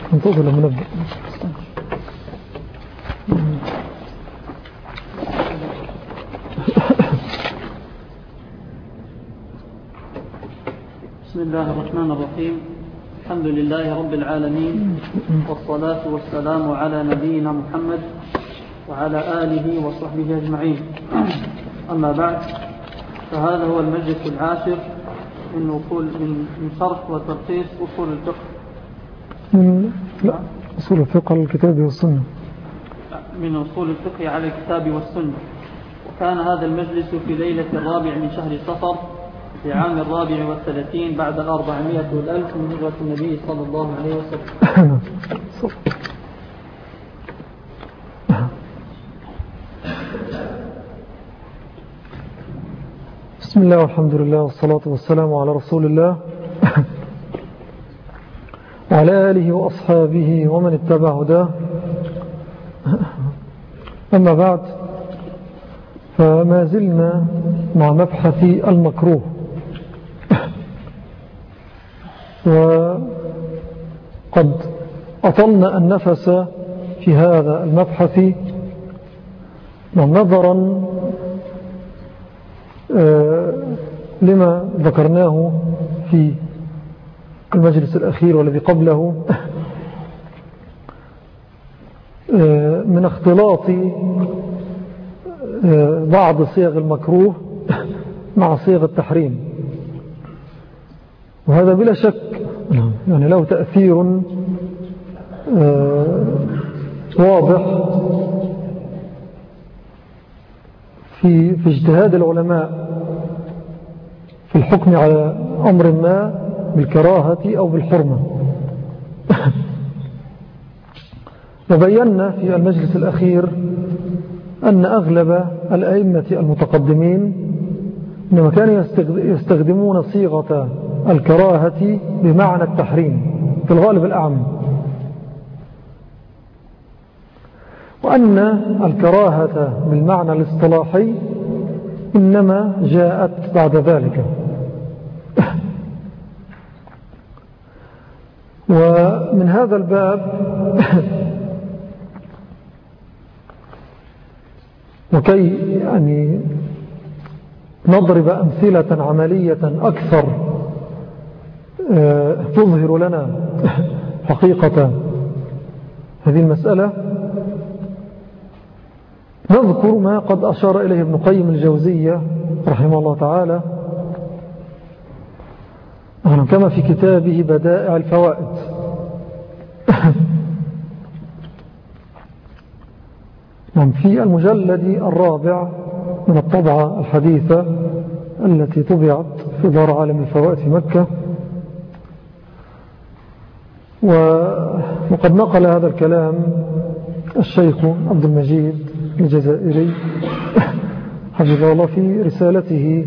ننتظر لما نبدأ. بسم الله الرحمن الرحيم. الحمد لله رب العالمين، والصلاة والسلام على نبينا محمد وعلى آله وصحبه أجمعين. أما بعد، فهذا هو المجلس العاشر من شرح وتلخيص أصول الفقه. لا، أصول الفقه على الكتاب والسنة. من أصول الفقه على الكتاب والسنة. وكان هذا المجلس في ليلة الرابع من شهر صفر في عام 34 بعد 400 والألف من هجرة النبي صلى الله عليه وسلم. بسم الله والحمد لله والصلاة والسلام على رسول الله وعلى آله وأصحابه ومن اتبع هداه. أما بعد، فما زلنا مع مبحث المكروه، وقد أطلنا النفس في هذا المبحث نظرا لما ذكرناه في المجلس الأخير والذي قبله من اختلاط بعض صيغ المكروه مع صيغ التحريم، وهذا بلا شك يعني له تأثير واضح في اجتهاد العلماء في الحكم على أمر ما بالكراهة أو بالحرمة. وبينا في المجلس الأخير أن أغلب الأئمة المتقدمين إنما كانوا يستخدمون صيغة الكراهة بمعنى التحريم في الغالب الأعم، وأن الكراهة بالمعنى الاصطلاحي إنما جاءت بعد ذلك. ومن هذا الباب وكي يعني نضرب أمثلة عملية أكثر تظهر لنا حقيقة هذه المسألة، نذكر ما قد أشار إليه ابن قيم الجوزية رحمه الله تعالى كما في كتابه بدائع الفوائد. في المجلد الرابع من الطبعة الحديثة التي طبعت في دار عالم الفوائد في مكة، وقد نقل هذا الكلام الشيخ عبد المجيد الجزائري حفظه الله في رسالته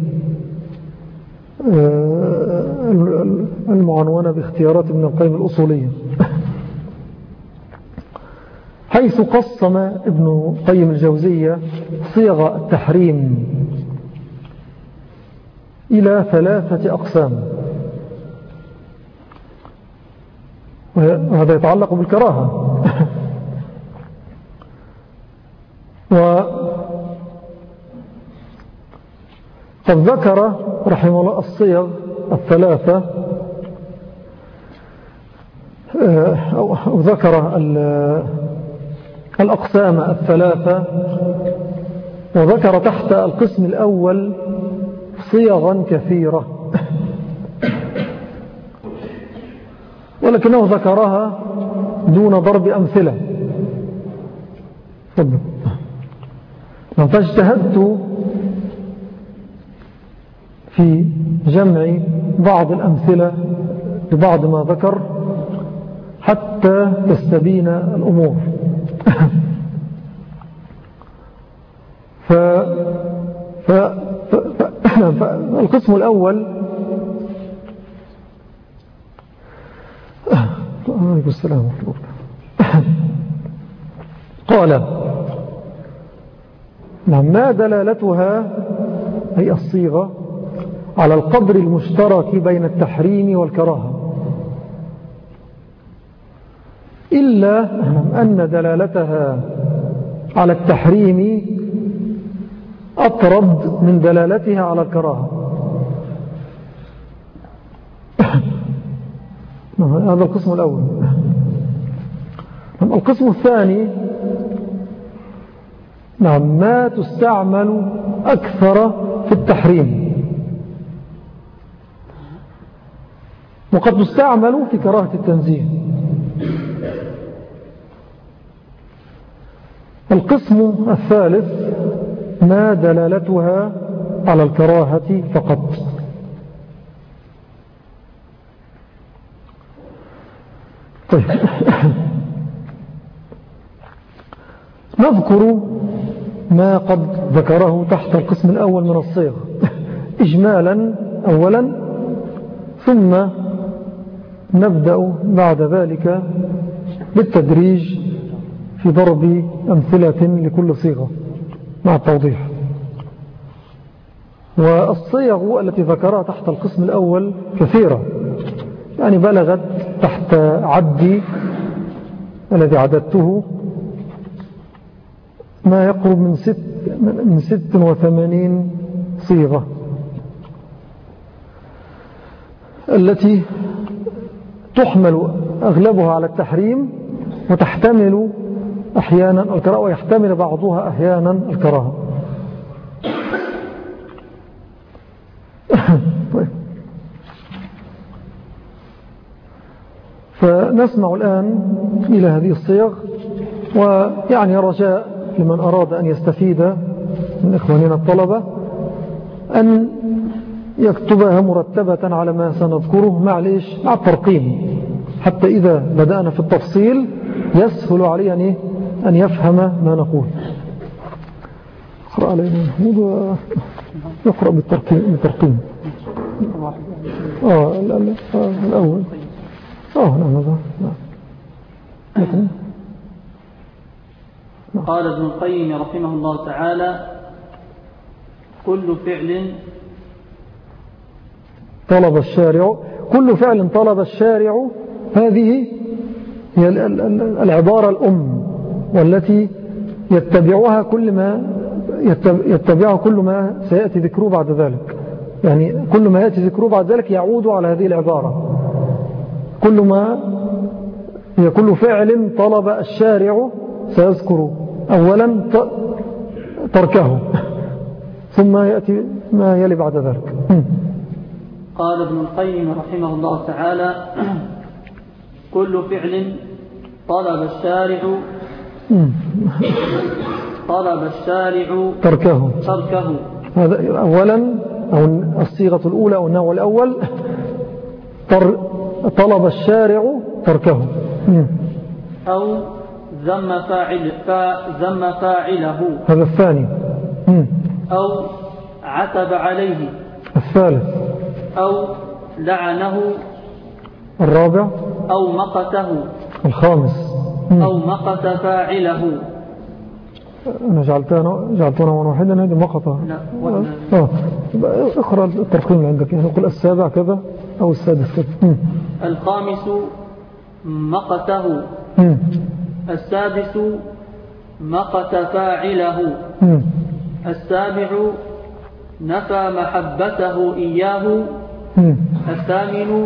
المعنونة باختيارات ابن القيم الأصولية، حيث قسم ابن قيم الجوزية صيغ التحريم إلى 3 أقسام، وهذا يتعلق بالكراهة. قد ذكر رحمه الله الصيغ 3 أو ذكر الأقسام 3، وذكر تحت القسم الأول صيغا كثيرة، ولكنه ذكرها دون ضرب أمثلة. فاجتهدت في جمع بعض الأمثلة لبعض ما ذكر حتى تستبين الأمور. فالقسم الأول عليكم السلام ورحمة الله. قال: ما دلالتها أي الصيغة على القدر المشترك بين التحريم والكراهة، إلا أن دلالتها على التحريم أطرد من دلالتها على الكراهة. هذا القسم الأول. القسم الثاني ما تستعمل أكثر في التحريم، وقد تستعمل في كراهة التنزيه. القسم الثالث ما دلالتها على الكراهة فقط. طيب نذكر ما قد ذكره تحت القسم الأول من الصيغ إجمالا أولا، ثم نبدأ بعد ذلك بالتدريج في ضرب أمثلة لكل صيغة مع التوضيح. والصيغ التي ذكرها تحت القسم الأول كثيرة، يعني بلغت تحت عدي الذي عددته ما يقرب من 86 صيغة، التي تحمل أغلبها على التحريم وتحتمل أحيانا الكراهة، ويحتمل بعضها أحيانا الكراهة. طيب. فنسمع الآن إلى هذه الصيغ، ويعني رجاء لمن أراد أن يستفيد من إخواننا الطلبة أن يكتبها مرتبة على ما سنذكره مع الترقيم، حتى إذا بدأنا في التفصيل يسهل عليه أن يفهم ما نقول. اقرأ علينا محمود ويقرأ بالترقيم. الأول نعم. قال ابن القيم رحمه الله تعالى: كل فعل طلب الشارع، هذه هي العبارة الأم، والتي يتبعها كل ما سيأتي ذكره بعد ذلك. يعني كل ما يأتي ذكره بعد ذلك يعود على هذه العبارة. كل فعل طلب الشارع سيذكر أولا تركه، ثم يأتي ما يلي بعد ذلك. قال ابن القيم رحمه الله تعالى: كل فعل طلب الشارع تركه. هذا أولا، أو الصيغة الأولى أو النوع الأول، طلب الشارع تركه، أو ذم فاعله، هذا الثاني، أو عتب عليه، الثالث، أو لعنه، الرابع، أو مقته، الخامس، أو مقت فاعله. أنا جعلتنا واحدا، هذه مقطة. لا، اقرأ الترقيم اللي عندك، يعني نقول السابع كذا أو السادس كذا. الخامس مقته، السادس مقت فاعله، السابع نفى محبته إياه، الثامن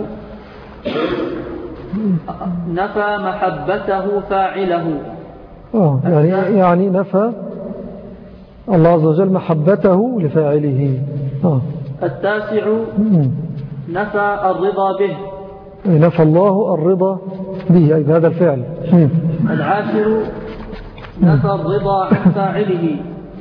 نفى محبته فاعله. يعني نفى الله عز وجل محبته لفاعله. التاسع نفى الرضا به، نفى الله الرضا به، أي بهذا الفعل. العاشر نفى الرضا عن فاعله.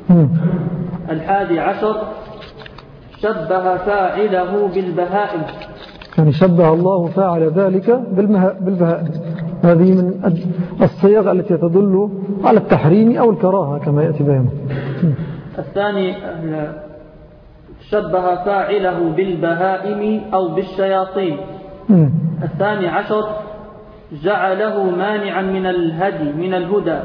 11 شبه فاعله بالبهائم، يعني شبه الله فاعل ذلك بالبهائم. هذه من الصيغ التي تدل على التحريم أو الكراهة كما يأتي بيانه. الثاني شبه فاعله بالبهائم أو بالشياطين. 12 جعله مانعا من الهدى،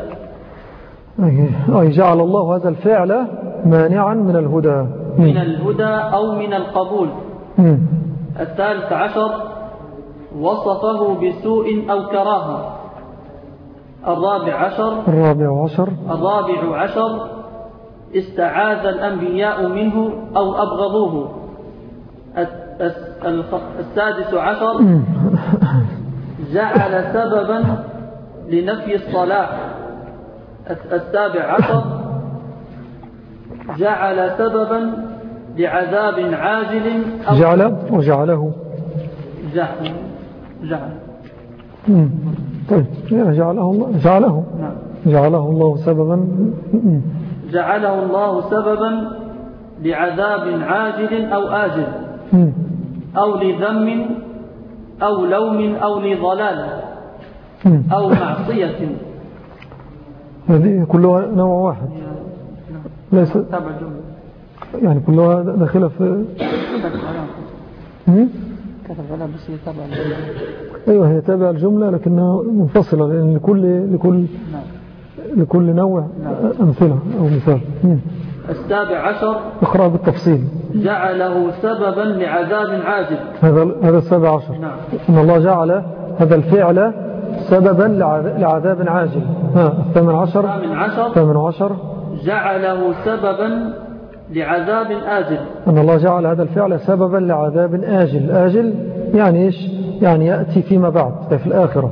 أي جعل الله هذا الفعل مانعا من الهدى، أو من القبول. 13 وصفه بسوء أو كراهة، الرابع عشر استعاذ الأنبياء منه أو أبغضوه. السادس عشر جعل سببا لنفي الصلاة. السابع عشر جعل سببا لعذاب عاجل أو جعله طيب جعله الله سببا لعذاب عاجل أو آجل أو لذم أو لوم أو لضلال أو معصية. هذه كلها نوع واحد ليس يعني كلها داخلة في كتب على بس يتابع الجملة. أيوة هي تابع الجملة لكنها منفصلة لأن لكل نوع أمثلة أو مثال. السابع عشر اقرأ بالتفصيل. جعله سببا لعذاب عاجل. هذا السابع عشر. نعم. إن الله جعل هذا الفعل سببا لعذاب عاجل. الثامن عشر جعله سببا لعذاب آجل. أن الله جعل هذا الفعل سببا لعذاب آجل يعني إيش؟ يعني يأتي فيما بعد في الآخرة.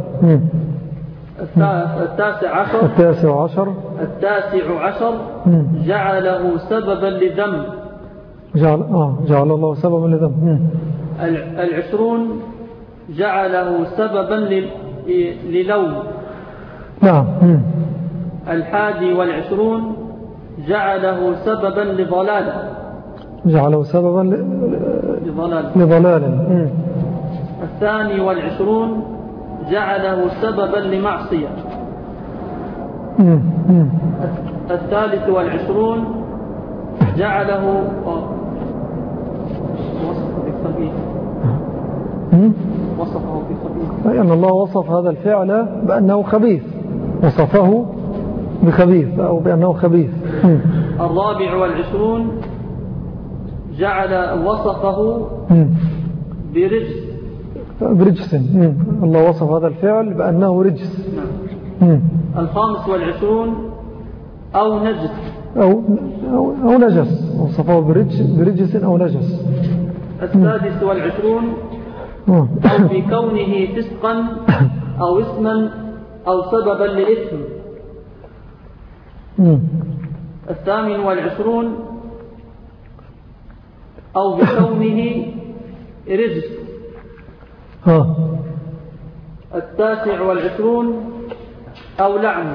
التاسع عشر جعله سببا لذنب. جعل الله سببا لذنب. 20 جعله سببا للوم. نعم. 21 جعله سببا لضلال. لضلال. 22 جعله سببا لمعصية. 23 جعله وصفه بخبيث. لأن الله وصف هذا الفعل بأنه خبيث، وصفه بخبيث أو بأنه خبيث. 24 جعل وصفه برجس. الله وصف هذا الفعل بأنه رجس. 25 أو نجس أو نجس، وصفه برجس أو نجس. 26 أو بكونه فسقا أو اسما أو سببا لإثم. 28 أو بكونه رجس. 29 أو لعن.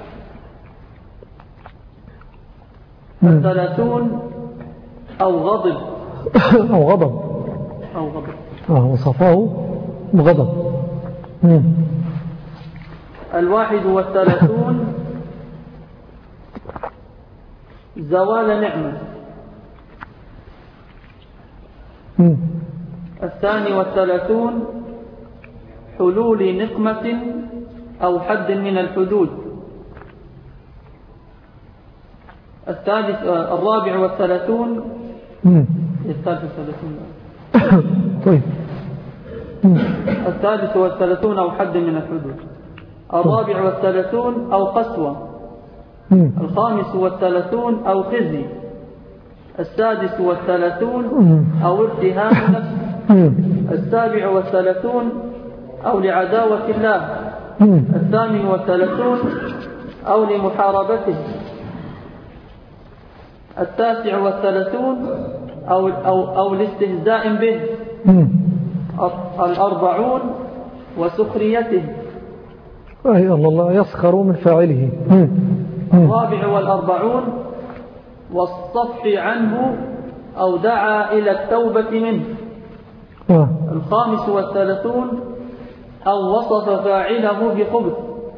30 أو غضب. وصفه بغضب. 31 زوال نعمة. 32 حلول نقمة أو حد من الحدود. 34 طيب. 33 أو حد من الحدود. 34 أو قسوة. 35 أو خزي. 36 أو ارتهان نفس. 37 أو لعداوة الله. 38 أو لمحاربته. 39 أو لاستهزاء به. 40 وسخريته. أي الله يسخر من فاعله. 44 والصفح عنه أو دعا إلى التوبة منه. 35 أو وصف فاعله بخبث.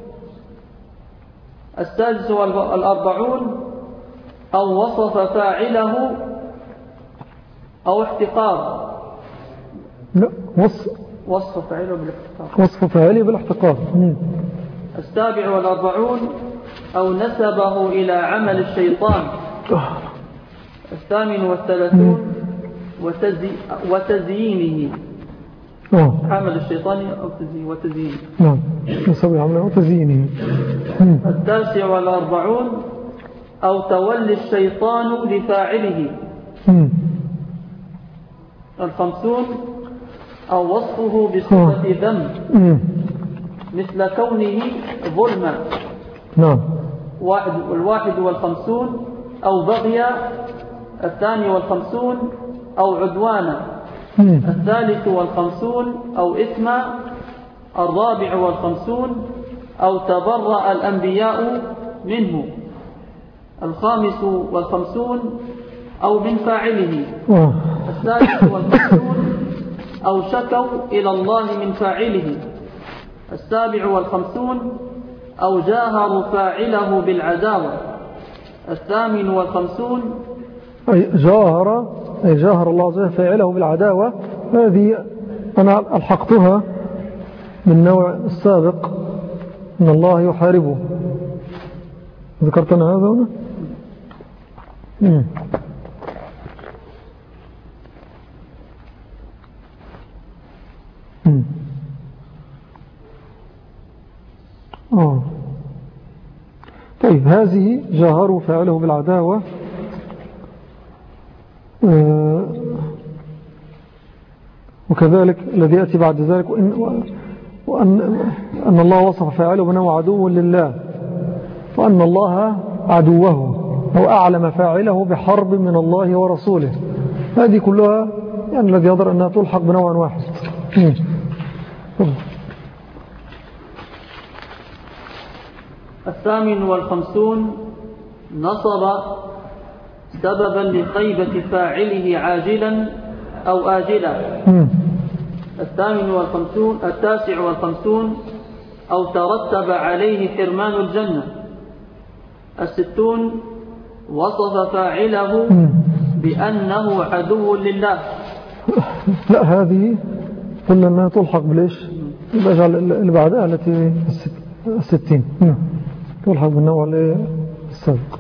46 أو وصف فاعله أو احتقار. لا وصف فاعله بالاحتقار. 47 أو نسبه إلى عمل الشيطان. 38 وتزيينه. عمل الشيطان أو وتزيينه. نسبه عمله وتزيينه. التاسع والأربعون أو تولي الشيطان لفاعله. 50 أو وصفه بصفة ذنب مثل كونه ظلما. 51 أو بغيا. 52 أو عدوانا. 53 أو إثما. 54 أو تبرأ الأنبياء منه. 55 أو من فاعله. 56 أو شكوا إلى الله من فاعله. 57 أو جاهروا فاعله بالعداوة. 58 أي جاهر الله عز وجل فاعله بالعداوة. هذه أنا ألحقتها من نوع السابق إن الله يحاربه. ذكرتنا هذا هنا. طيب هذه جاهروا فاعله بالعداوة. وكذلك الذي يأتي بعد ذلك أن الله وصف فاعله بأنه عدو لله وأن الله عدوه أو أعلم فاعله بحرب من الله ورسوله. هذه كلها يعني الذي يظهر أنها تلحق بنوع واحد. 58 نصب سببا لخيبة فاعله عاجلا أو آجلا. 59 أو ترتب عليه حرمان الجنة. 60 وصف فاعله بأنه عدو لله. لا هذه قلنا أنها تلحق بليش يبقى اللي بعدها التي 60 تلحق بالنوع السابق.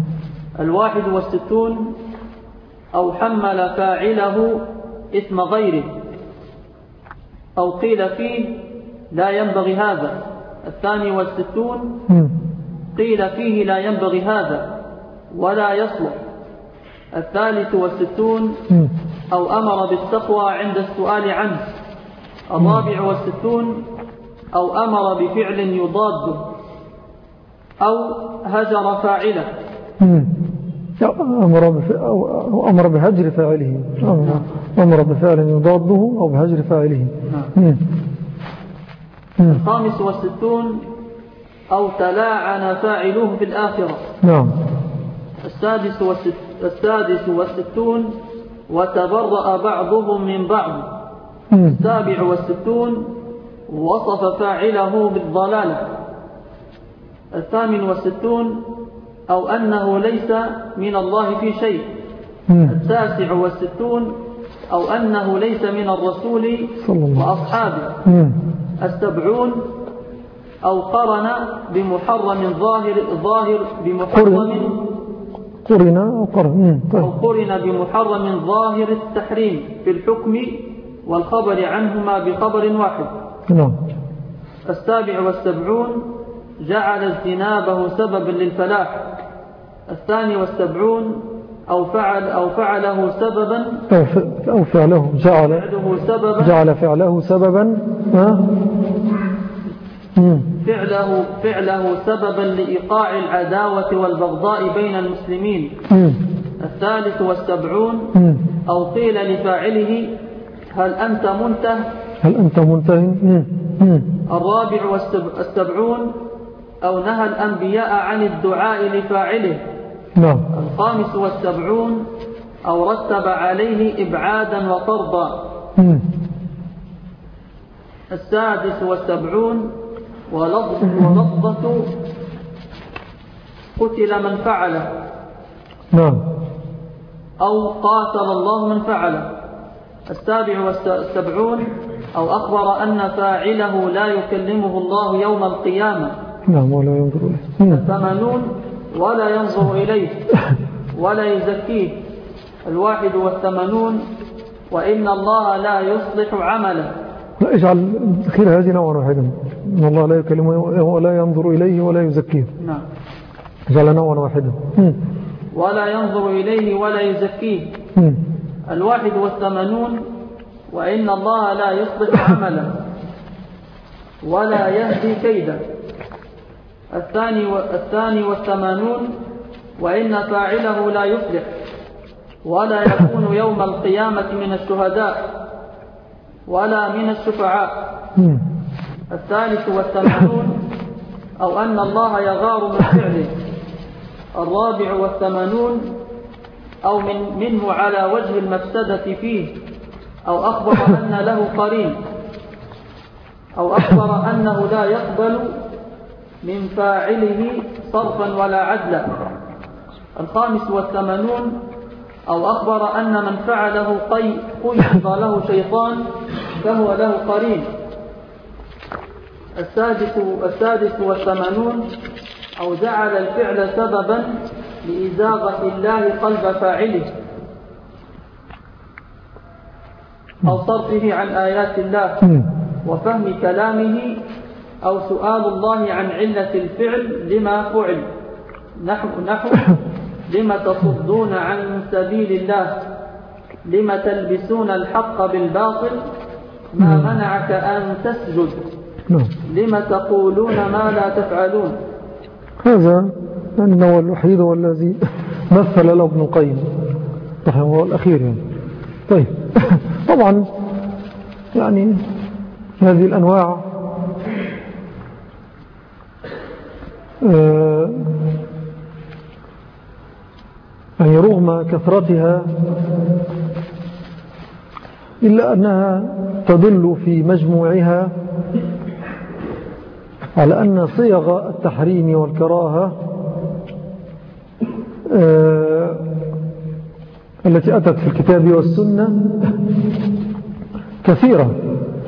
61 أو حمل فاعله إثم غيره أو قيل فيه لا ينبغي هذا. 62 قيل فيه لا ينبغي هذا ولا يصلح. 63 أو أمر بالتقوى عند السؤال عنه. 64 أو أمر بفعل يضاده أو هجر فاعله. أمر بهجر فاعله. أمر بفعل يضاده أو بهجر فاعله. 65 أو تلاعن فاعلوه في الآخرة. 66 وتبرأ بعضهم من بعض. 67 وصف فاعله بالضلالة. 68 أو أنه ليس من الله في شيء. 69 أو أنه ليس من الرسول وأصحابه. 70 أو قرن بمحرم قرن بمحرم ظاهر التحريم في الحكم والخبر عنهما بخبر واحد. 77 جعل اجتنابه سببا للفلاح. 72 أو فعله سببا أو فعله جعل فعله سببا فعله سببا لإيقاع العداوة والبغضاء بين المسلمين. 73 أو قيل لفاعله هل أنت منته. 74 أو نهى الأنبياء عن الدعاء لفاعله. 75 أو رتب عليه إبعادا وطردا. 76 ولفظة قتل من فعله أو قاتل الله من فعله. 77 أو أخبر أن فاعله لا يكلمه الله يوم القيامة. ولا ينظر إليه. 80 ولا ينظر إليه ولا يزكيه. 81 وإن الله لا يصلح عمله. اجعل خير هذه نوعا واحدا، إن الله لا يكلمه ولا ينظر إليه ولا يزكيه. نعم. اجعل نوعا واحدا. ولا ينظر إليه ولا يزكيه. 81. وإن الله لا يصلح عملا ولا يهدي كيدا. 82. وإن فاعله لا يفلح ولا يكون يوم القيامة من الشهداء ولا من الشفعاء. 83. أو أن الله يغار من فعله. 84. أو منه على وجه المفسدة فيه، أو أخبر أن له قرين، أو أخبر أنه لا يقبل من فاعله صرفا ولا عدلا. 85. أو أخبر أن من فعله قيض له شيطان فهو له قرين. 86. أو جعل الفعل سببا لإزاغة الله قلب فاعله أو صرفه عن آيات الله وفهم كلامه، أو سؤال الله عن علة الفعل لما فعل، نحو لما تصدون عن سبيل الله، لما تلبسون الحق بالباطل، ما منعك أن تسجد، لما تقولون ما لا تفعلون. هذا النوع الوحيد والذي مثل له ابن القيم رحمه الله الأخير يعني. طيب طبعا يعني هذه الأنواع يعني رغم كثرتها إلا أنها تدل في مجموعها على أن صيغ التحريم والكراهة التي أتت في الكتاب والسنة كثيرة،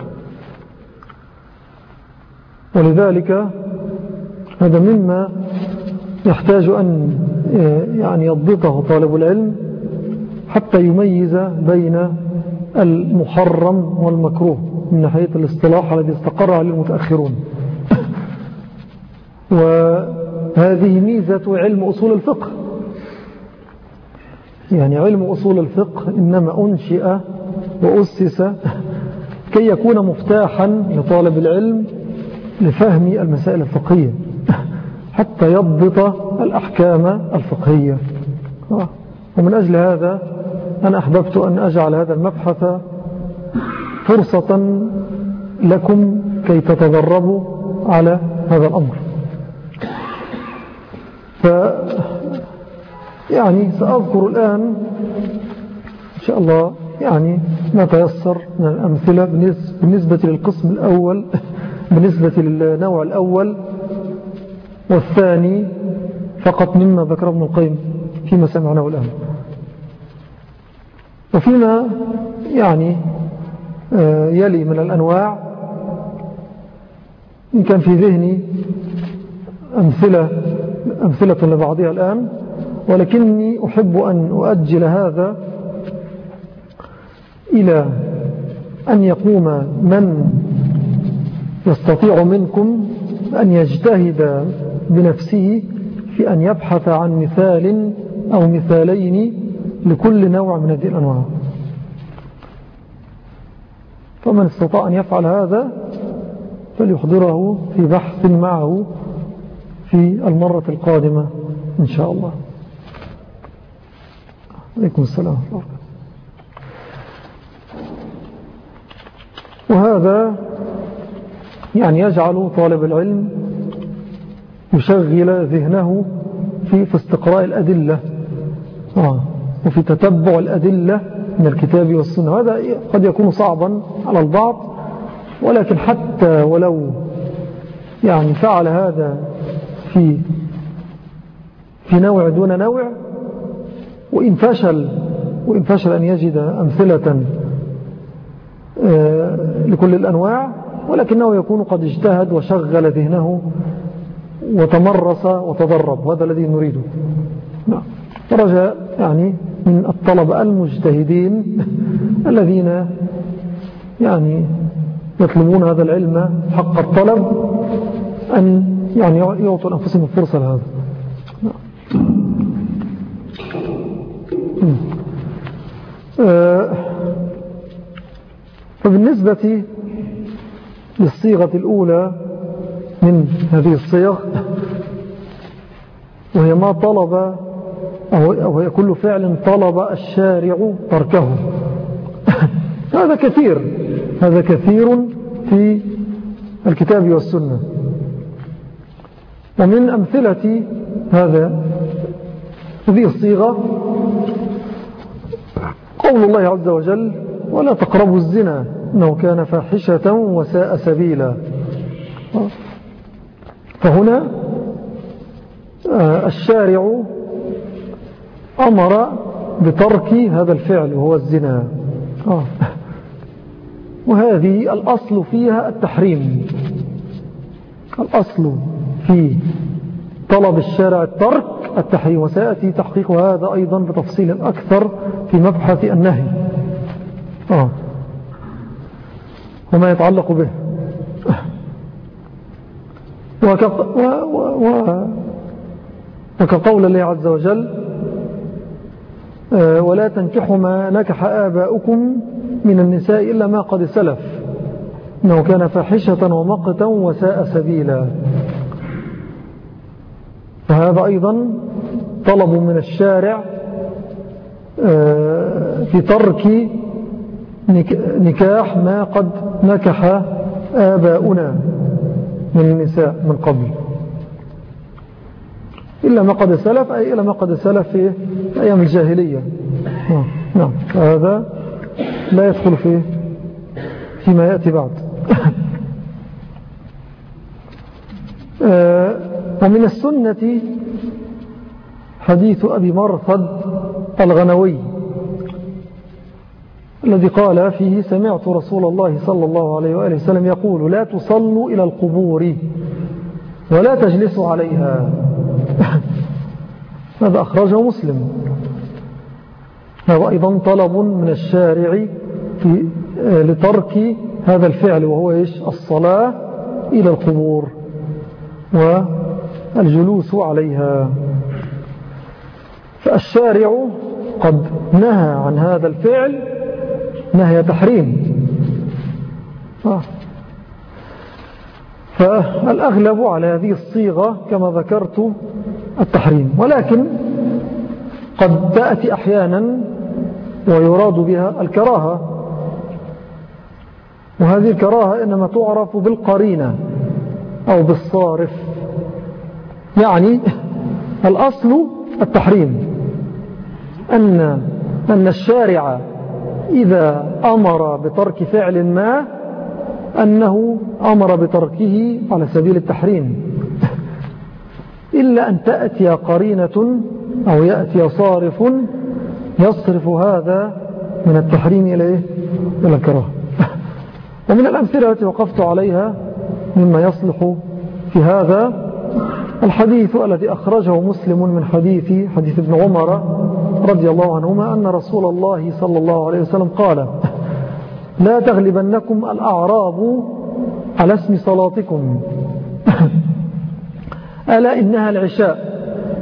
ولذلك هذا مما يحتاج أن يعني يضبطه طالب العلم حتى يميز بين المحرم والمكروه من ناحية الاصطلاح الذي استقر عليه المتأخرون. وهذه ميزة علم أصول الفقه، يعني علم أصول الفقه إنما أنشئ وأسس كي يكون مفتاحا لطالب العلم لفهم المسائل الفقهية حتى يضبط الأحكام الفقهية. ومن أجل هذا أنا أحببت أن أجعل هذا المبحث فرصة لكم كي تتدربوا على هذا الأمر. يعني سأذكر الآن إن شاء الله يعني ما تيسر من الأمثلة بالنسبة للقسم الأول، بالنسبة للنوع الأول والثاني فقط مما ذكر ابن القيم فيما سمعناه الآن. وفيما يعني يلي من الأنواع إن كان في ذهني أمثلة لبعضها الآن، ولكني أحب أن أؤجل هذا إلى أن يقوم من يستطيع منكم أن يجتهد بنفسه في أن يبحث عن مثال أو مثالين لكل نوع من هذه الأنواع. فمن استطاع أن يفعل هذا فليحضره في بحث معه في المرة القادمة إن شاء الله. عليكم السلام. وهذا يعني يجعل طالب العلم يشغل ذهنه في استقراء الأدلة وفي تتبع الأدلة من الكتاب والسنة. هذا قد يكون صعبا على البعض، ولكن حتى ولو يعني فعل هذا في نوع دون نوع، وإن فشل أن يجد أمثلة لكل الأنواع، ولكنه يكون قد اجتهد وشغل ذهنه وتمرس وتدرب، وهذا الذي نريده. رجاء يعني من الطلبة المجتهدين الذين يعني يطلبون هذا العلم حق الطلب أن يعني يعطوا أنفسهم الفرصة لهذا. فبالنسبة للصيغة الأولى من هذه الصيغ، وهي ما طلب أو هي كل فعل طلب الشارع تركه. هذا كثير في الكتاب والسنة. ومن أمثلة هذه الصيغة قول الله عز وجل: ولا تقربوا الزنا إنه كان فاحشة وساء سبيلا. فهنا الشارع أمر بترك هذا الفعل وهو الزنا. وهذه الأصل فيها التحريم. الأصل في طلب الشارع الترك التحريم، وسيأتي تحقيق هذا أيضا بتفصيل أكثر في مبحث النهي وما يتعلق به. وكقول الله عز وجل: ولا تنكحوا ما نكح آباؤكم من النساء إلا ما قد سلف إنه كان فاحشة ومقتا وساء سبيلا. فهذا أيضا طلب من الشارع في ترك نكاح ما قد نكح آباؤنا من النساء من قبل، إلا ما قد سلف، أي إلا ما قد سلف في أيام الجاهلية. نعم، فهذا لا يدخل فيما يأتي بعد. ومن السنة حديث أبي مرثد الغنوي الذي قال فيه: سمعت رسول الله صلى الله عليه وآله وسلم يقول: لا تصلوا إلى القبور ولا تجلسوا عليها. هذا أخرجه مسلم. هذا أيضا طلب من الشارع لترك هذا الفعل، وهو الصلاة إلى القبور والجلوس عليها. فالشارع قد نهى عن هذا الفعل نهي تحريم. فالأغلب على هذه الصيغة كما ذكرت التحريم، ولكن قد تأتي أحيانا ويراد بها الكراهة، وهذه الكراهة إنما تعرف بالقرينة أو بالصارف. يعني الأصل التحريم، أن الشارع إذا أمر بترك فعل ما أنه أمر بتركه على سبيل التحريم، إلا أن تأتي قرينة أو يأتي صارف يصرف هذا من التحريم إلى الكراهة. ومن الأمثلة التي وقفت عليها مما يصلح في هذا الحديث الذي أخرجه مسلم من حديث ابن عمر رضي الله عنهما أن رسول الله صلى الله عليه وسلم قال: لا تغلبنكم الأعراب على اسم صلاتكم ألا إنها العشاء،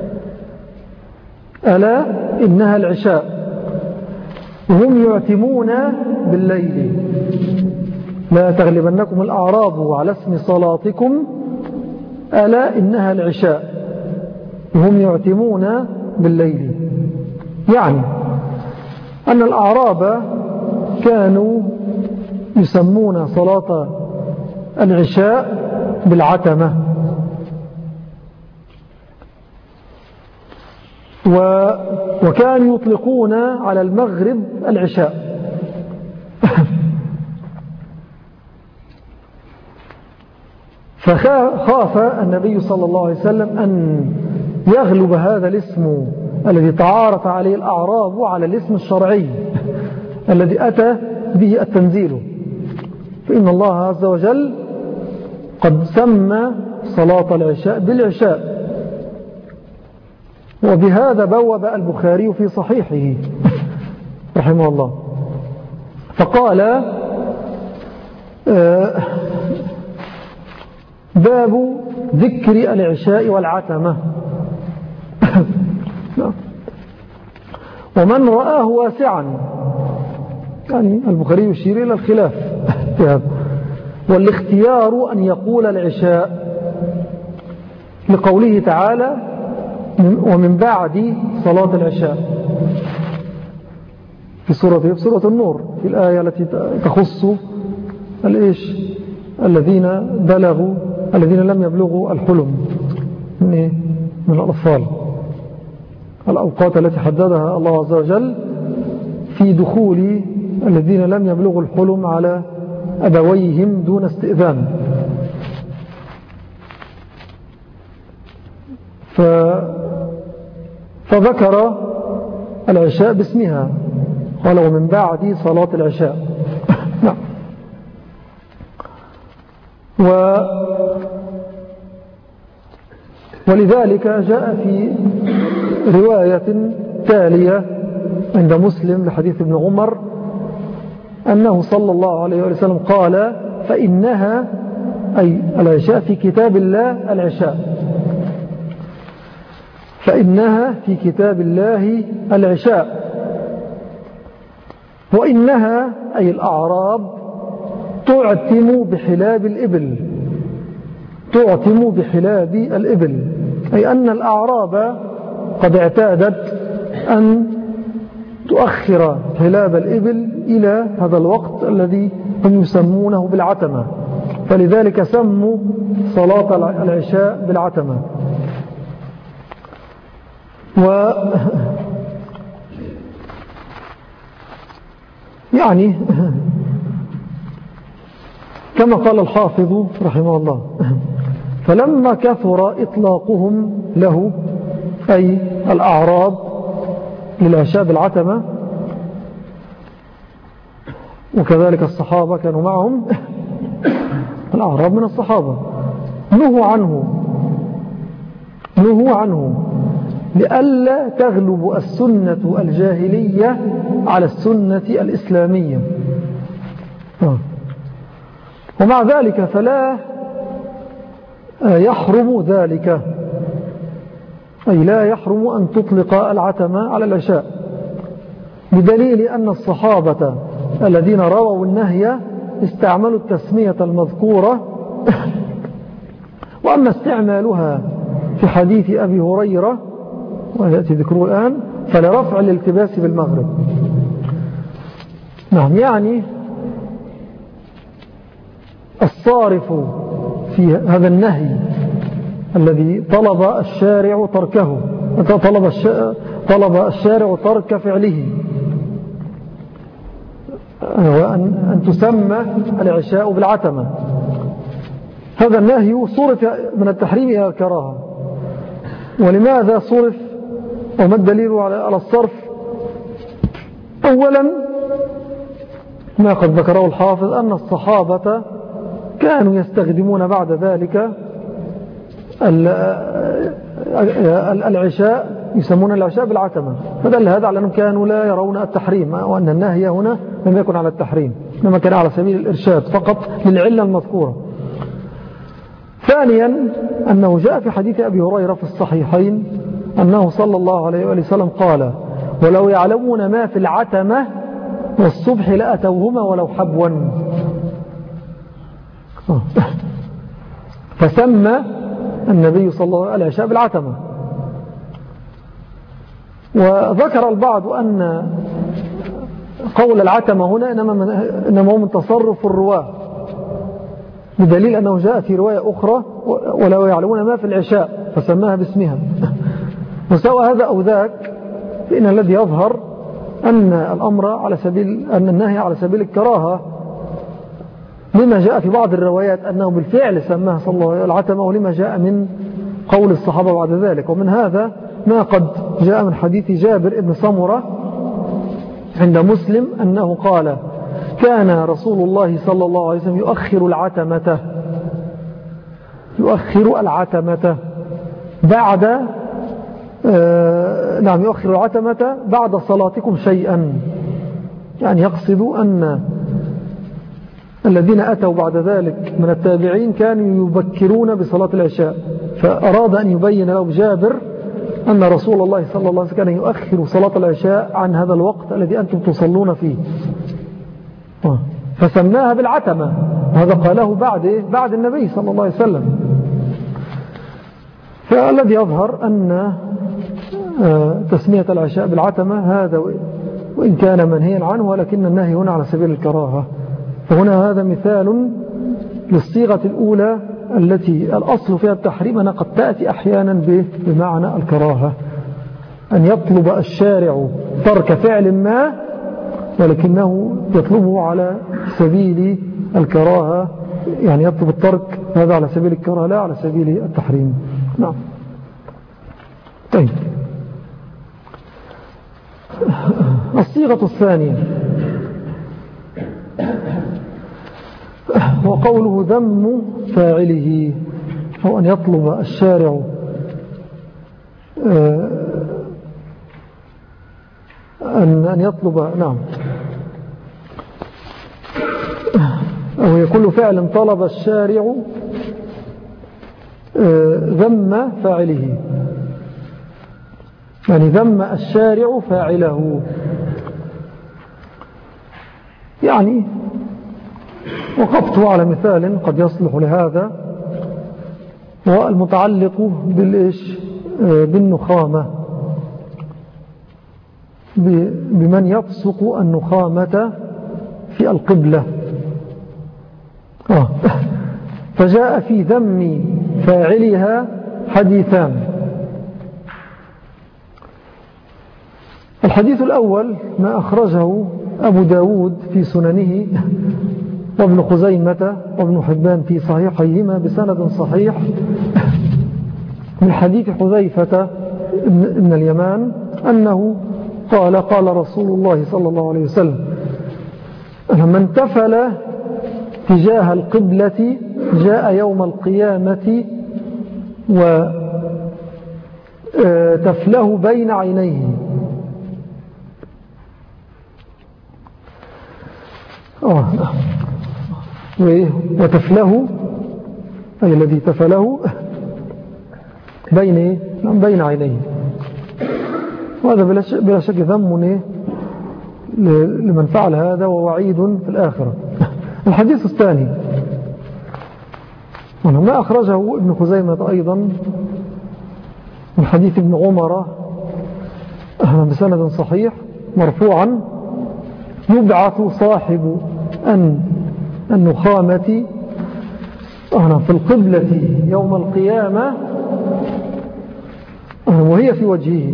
ألا إنها العشاء وهم يعتمون بالليل. لا تغلبنكم الأعراب على اسم صلاتكم ألا إنها العشاء وهم يعتمون بالليل. يعني أن الأعراب كانوا يسمون صلاة العشاء بالعتمة، وكانوا يطلقون على المغرب العشاء. فخاف النبي صلى الله عليه وسلم أن يغلب هذا الاسم الذي تعارف عليه الأعراب على الاسم الشرعي الذي أتى به التنزيل، فإن الله عز وجل قد سمى صلاة العشاء بالعشاء. وبهذا بوب البخاري في صحيحه رحمه الله، فقال: باب ذكر العشاء والعتمة. ومن رآه واسعا، يعني البخاري يشير إلى الخلاف في هذا، والاختيار أن يقول العشاء لقوله تعالى ومن بعد صلاة العشاء في سورة النور، في الآية التي تخص الذين لم يبلغوا الحلم من الأطفال، الأوقات التي حددها الله عز وجل في دخول الذين لم يبلغوا الحلم على أبويهم دون استئذان. فذكر العشاء باسمها، قال ومن بعد صلاة العشاء. نعم. ولذلك جاء في رواية تالية عند مسلم لحديث ابن عمر أنه صلى الله عليه وسلم قال فإنها، أي العشاء في كتاب الله العشاء، فإنها في كتاب الله العشاء، وإنها أي الأعراب تعتم بحلاب الإبل، تعتم بحلاب الإبل، أي أن الأعراب قد اعتادت أن تؤخر حلاب الإبل إلى هذا الوقت الذي هم يسمونه بالعتمة، فلذلك سموا صلاة العشاء بالعتمة. يعني كما قال الحافظ رحمه الله فلما كثر إطلاقهم له، أي الأعراب للعشاء بالعتمة، وكذلك الصحابة كانوا معهم الأعراب من الصحابة، نهوا عنه لئلا تغلب السنة الجاهلية على السنة الإسلامية. ومع ذلك فلا يحرم ذلك، أي لا يحرم أن تطلق العتمة على العشاء، بدليل أن الصحابة الذين رووا النهي استعملوا التسمية المذكورة، وأما استعمالها في حديث أبي هريرة ويأتي ذكره الآن فلرفع الالتباس بالمغرب. نعم، يعني الصارف في هذا النهي الذي طلب الشارع تركه، طلب الشارع ترك فعله، وأن تسمى العشاء بالعتمة، هذا النهي صرف من التحريم إلى الكراهة. ولماذا صرف وما الدليل على الصرف؟ أولا ما قد ذكره الحافظ أن الصحابة كانوا يستخدمون بعد ذلك العشاء، يسمون العشاء بالعتمة، فدل هذا على أنهم كانوا لا يرون التحريم، وأن النهي هنا لم يكن على التحريم، إنما كان على سبيل الإرشاد فقط للعلة المذكورة. ثانيا أنه جاء في حديث أبي هريرة في الصحيحين أنه صلى الله عليه وسلم قال ولو يعلمون ما في العتمة والصبح لأتوهما ولو حبوا، فسمى النبي صلى الله عليه وسلم العشاء بالعتمة. وذكر البعض أن قول العتمة هنا إنما هو من تصرف الرواة، بدليل أنه جاء في رواية أخرى ولو يعلمون ما في العشاء فسماها باسمها. وسواء هذا أو ذاك، فإن الذي يظهر أن الأمر على سبيل أن النهي على سبيل الكراهة، لما جاء في بعض الروايات أنه بالفعل سماها صلى الله عليه وسلم العتمة، ولما جاء من قول الصحابة بعد ذلك. ومن هذا ما قد جاء من حديث جابر بن سمرة عند مسلم أنه قال كان رسول الله صلى الله عليه وسلم يؤخر العتمة بعد يؤخر العتمة بعد صلاتكم شيئا، يعني يقصد الذين أتوا بعد ذلك من التابعين كانوا يبكرون بصلاة العشاء، فأراد أن يبين له جابر أن رسول الله صلى الله عليه وسلم كان يؤخر صلاة العشاء عن هذا الوقت الذي أنتم تصلون فيه، فسماها بالعتمة، وهذا قاله بعد النبي صلى الله عليه وسلم. فالذي يظهر أن تسمية العشاء بالعتمة هذا وإن كان منهيا عنه، ولكن النهي هنا على سبيل الكراهة. فهنا هذا مثال للصيغة الأولى التي الأصل فيها التحريم، أنها قد تأتي أحيانا بمعنى الكراهة، أن يطلب الشارع ترك فعل ما ولكنه يطلبه على سبيل الكراهة، يعني يطلب الترك هذا على سبيل الكراهة لا على سبيل التحريم. نعم. طيب، الصيغة الثانية وقوله ذم فاعله، أو أن يطلب الشارع أن يطلب، نعم، أو يكون فعل طلب الشارع ذم فاعله، يعني ذم الشارع فاعله. يعني وقفت على مثال قد يصلح لهذا، هو المتعلق بالنخامة، بمن يبصق النخامة في القبلة. فجاء في ذم فاعلها حديثان. الحديث الأول ما أخرجه أبو داود في سننه، وابن خزيمة وابن حبان في صحيحيهما بسند صحيح، من حديث حذيفة بن اليمان أنه قال رسول الله صلى الله عليه وسلم: من تفل تجاه القبلة جاء يوم القيامة وتفله بين عينيه. وتفله أي الذي تفله بين عينيه. وهذا بلا شك ذم لمن فعل هذا ووعيد في الآخرة. الحديث الثاني ما أخرجه ابن خزيمة أيضا من حديث ابن عمر بسند صحيح مرفوعا: يبعث صاحب النخامة في القبلة يوم القيامة وهي في وجهه.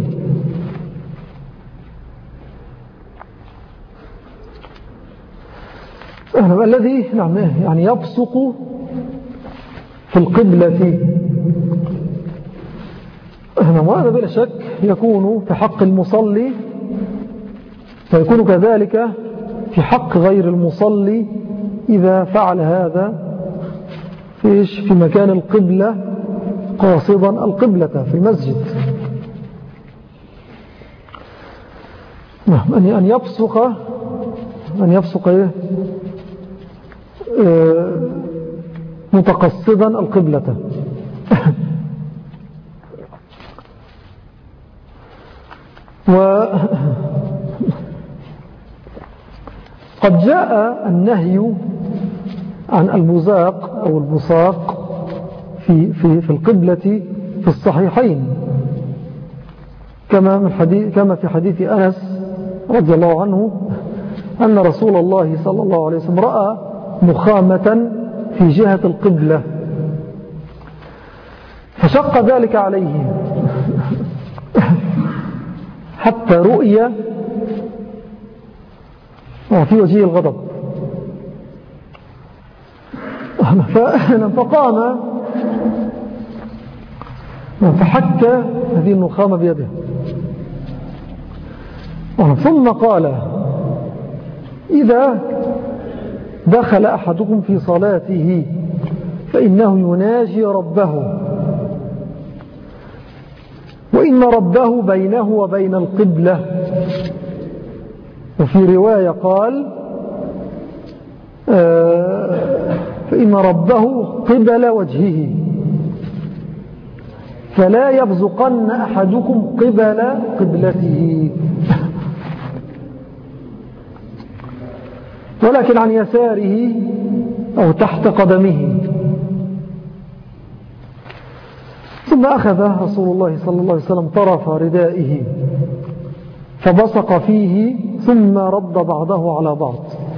الذي يعني يبصق في القبلة، وهذا بلا شك يكون في حق المصلي، ويكون كذلك في حق غير المصلي إذا فعل هذا في مكان القبلة قاصدا القبلة في المسجد. أن يبصق متقصدا القبلة. وقد جاء النهي عن البزاق أو البصاق في القبلة في الصحيحين، كما في حديث أنس رضي الله عنه أن رسول الله صلى الله عليه وسلم رأى نخامة في جهة القبلة فشق ذلك عليه حتى رؤية في وجهه الغضب، فقام فحك هذه النخامة بيده، ثم قال: إذا دخل أحدكم في صلاته فإنه يناجي ربه، وإن ربه بينه وبين القبلة. وفي رواية قال: فإن ربه قبل وجهه فلا يبزقن أحدكم قبل قبلته ولكن عن يساره أو تحت قدمه. ثم أخذ رسول الله صلى الله عليه وسلم طرف ردائه فبصق فيه ثم رد بعضه على بعض،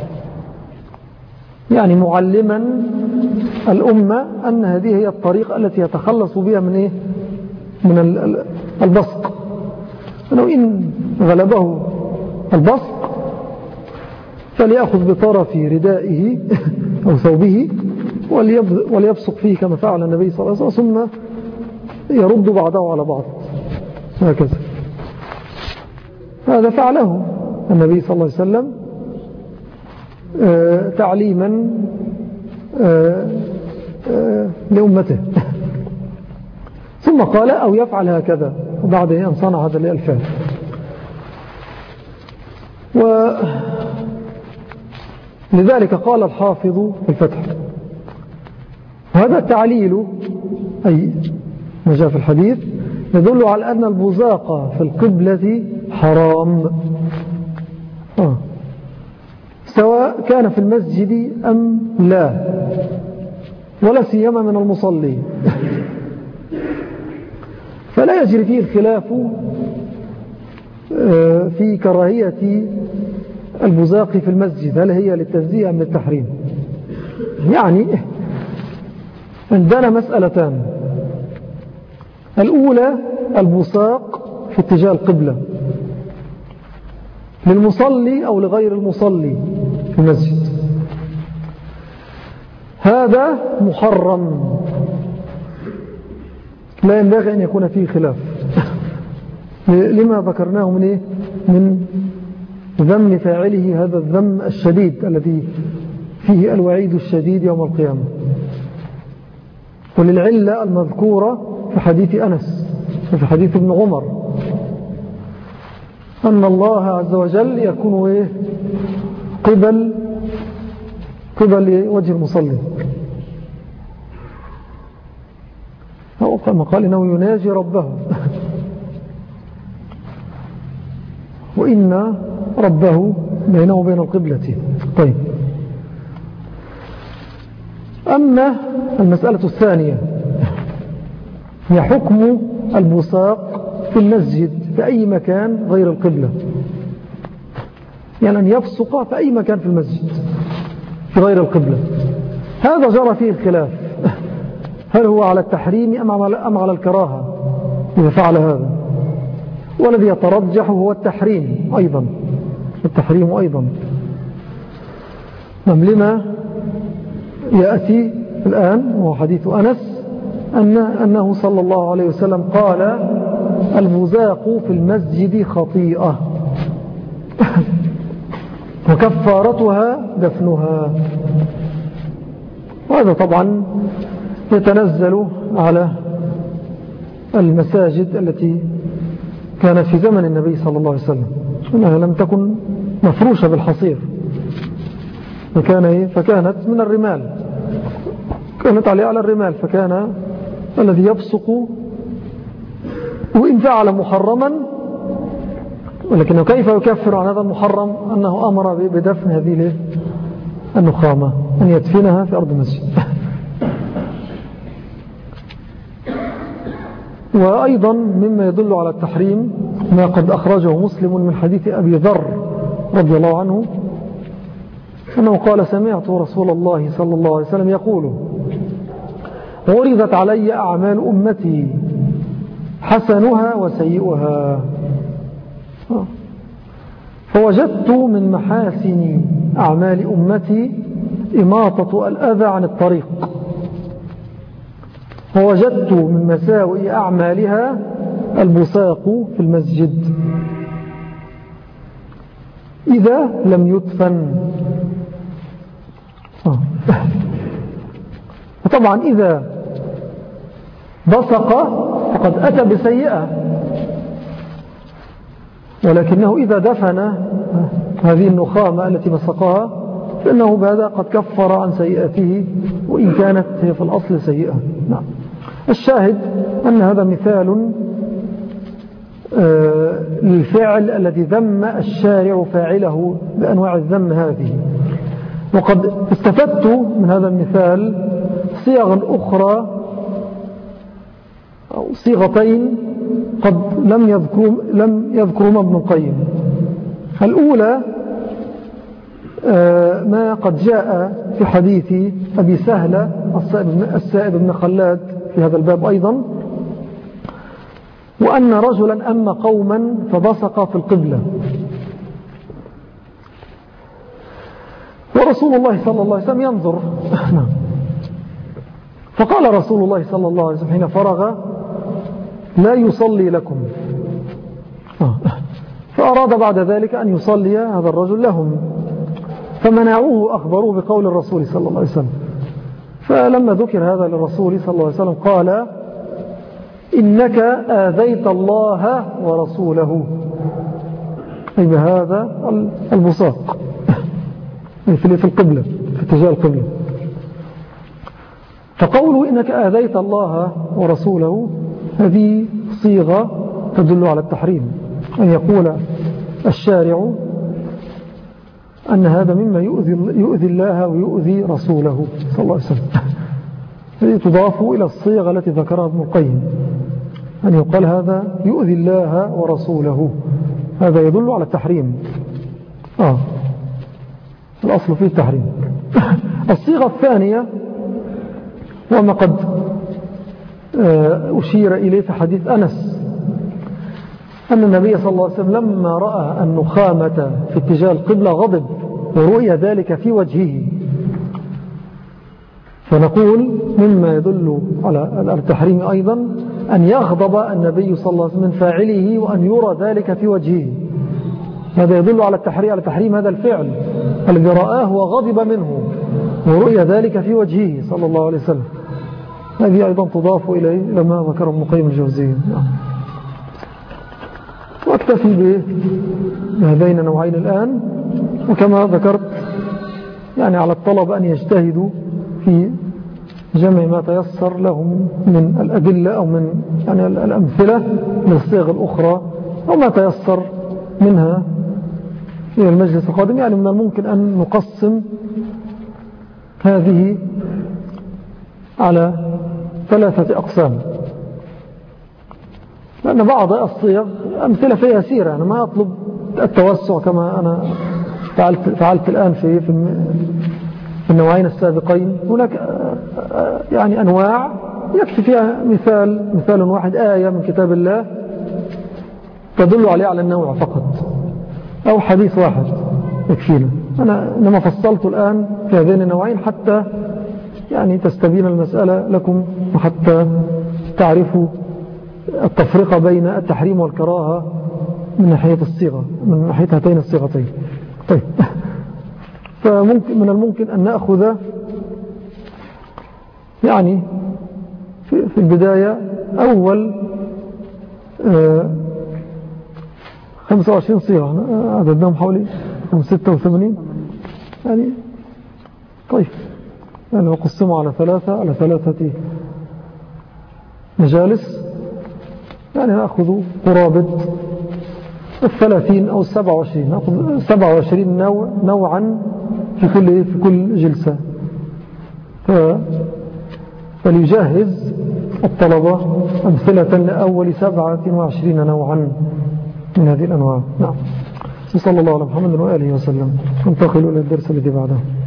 يعني معلما الأمة أن هذه هي الطريقة التي يتخلص بها من البصق، أنه إن غلبه البصق فليأخذ بطرف ردائه أو ثوبه وليبصق فيه كما فعل النبي صلى الله عليه وسلم ثم يرد بعضه على بعض هكذا. هذا فعله النبي صلى الله عليه وسلم تعليما لأمته ثم قال أو يفعل هكذا وبعد أن صنع هذا الفعل. ولذلك قال الحافظ في الفتح وهذا التعليل أي ما جاء في الحديث يدل على أن البزاق في القبلة حرام سواء كان في المسجد أم لا، ولا سيما من المصلي فلا يجري فيه الخلاف في كراهية البزاق في المسجد، هل هي للتنزيه أم للتحريم؟ يعني عندنا مسألتان، الأولى البصاق في اتجاه القبلة للمصلي أو لغير المصلي في المسجد، هذا محرم لا ينبغي أن يكون فيه خلاف لما ذكرناه من ذم فاعله هذا الذم الشديد الذي فيه الوعيد الشديد يوم القيامة، وللعلة المذكورة في حديث أنس وفي حديث ابن عمر أن الله عز وجل يكون قبل وجه المصلي، أو كما قال إنه يناجي ربه وإن ربه بينه وبين القبلة. طيب، أما المسألة الثانية هي حكم البصاق في المسجد في أي مكان غير القبلة، يعني أن يبصق في أي مكان في المسجد في غير القبلة، هذا جرى فيه الخلاف، هل هو على التحريم أم على الكراهة إذا فعل هذا، والذي يترجح هو التحريم أيضا لما يأتي الآن وهو حديث أنس أنه صلى الله عليه وسلم قال البزاق في المسجد خطيئة وكفارتها دفنها، وهذا طبعا يتنزل على المساجد التي كانت في زمن النبي صلى الله عليه وسلم، أنها لم تكن مفروشة بالحصير فكانت من الرمال، كانت على الرمال، فكان الذي يبصق وإن فعل محرما، ولكنه كيف يكفر عن هذا المحرم أنه أمر بدفن هذه النخامة أن يدفنها في أرض المسجد. وأيضا مما يدل على التحريم ما قد أخرجه مسلم من حديث أبي ذر رضي الله عنه أنه قال سمعت رسول الله صلى الله عليه وسلم يقول عرضت علي أعمال أمتي حسنها وسيئها فوجدت من محاسن أعمال أمتي إماطة الأذى عن الطريق ووجدت من مساوئ أعمالها البصاق في المسجد إذا لم يدفن. وطبعا إذا بصق فقد أتى بسيئة، ولكنه إذا دفن هذه النخامة التي بصقها فإنه بهذا قد كفر عن سيئته وإن كانت هي في الأصل سيئة. نعم. الشاهد أن هذا مثال للفعل الذي ذم الشارع فاعله بأنواع الذم هذه. وقد استفدت من هذا المثال صيغ أخرى أو صيغتين قد لم يذكرهما ابن القيم. الأولى ما قد جاء في حديث أبي سهلة السائب بن خلاد في هذا الباب أيضا، وأن رجلا أم قوما فبصق في القبلة، ورسول الله صلى الله عليه وسلم ينظر. فقال رسول الله صلى الله عليه وسلم حين فرغ: لا يصلي لكم. فأراد بعد ذلك أن يصلي هذا الرجل لهم، فمنعوه أخبروه بقول الرسول صلى الله عليه وسلم. فلما ذكر هذا للرسول صلى الله عليه وسلم قال: إنك آذيت الله ورسوله، أي بهذا البصاق في القبلة، في اتجاه القبلة. فقوله إنك آذيت الله ورسوله هذه صيغة تدل على التحريم، أن يقول الشارع أن هذا مما يؤذي الله ويؤذي رسوله صلى الله عليه وسلم. هذه تضاف إلى الصيغة التي ذكرها ابن القيم، أن يقال هذا يؤذي الله ورسوله، هذا يدل على التحريم. الأصل فيه التحريم. الصيغة الثانية وما قد أشير إليه في حديث أنس، أن النبي صلى الله عليه وسلم لما رأى النخامة في اتجاه القبلة غضب، ورؤي ذلك في وجهه. فنقول مما يدل على التحريم أيضا أن يغضب النبي صلى الله عليه وسلم من فاعله وأن يرى ذلك في وجهه. هذا يدل على تحريم هذا الفعل الذي رآه وغضب منه ورؤي ذلك في وجهه صلى الله عليه وسلم. هذه أيضا تضاف إليه لما ذكر ابن القيم الجوزي. واكتفي بهذين النوعين الآن. وكما ذكرت يعني على الطلب أن يجتهدوا في جمع ما تيسر لهم من الأدلة أو من يعني الأمثلة من الصيغ الأخرى أو ما تيسر منها في المجلس القادم. يعني من الممكن أن نقسم هذه على 3 أقسام، لأن بعض الصيغ أمثلة فيها يسيرة. أنا ما أطلب التوسع كما أنا فعلت الآن في النوعين السابقين. هناك يعني أنواع يكفي فيها مثال واحد، آية من كتاب الله تدل عليه على النوع فقط، أو حديث واحد يكفينا. أنا إنما فصلت الآن في هذين النوعين حتى يعني تستبين المسألة لكم، وحتى تعرفوا التفرقة بين التحريم والكراهة من ناحية الصيغة، من ناحية هاتين الصيغتين. طيب، فممكن من الممكن أن نأخذ يعني في البداية أول 25 صيغة، عددناهم حوالي 86 يعني. طيب، يعني نقسمه على 3 مجالس، يعني نأخذ قرابة 30 أو 27، نأخذ 27 نوعا في كل جلسة. فليجهز الطلبة أمثلة لأول 27 نوعا من هذه الأنواع. نعم. صلى الله على محمد وآله وسلم. ننتقل إلى الدرس الذي بعده.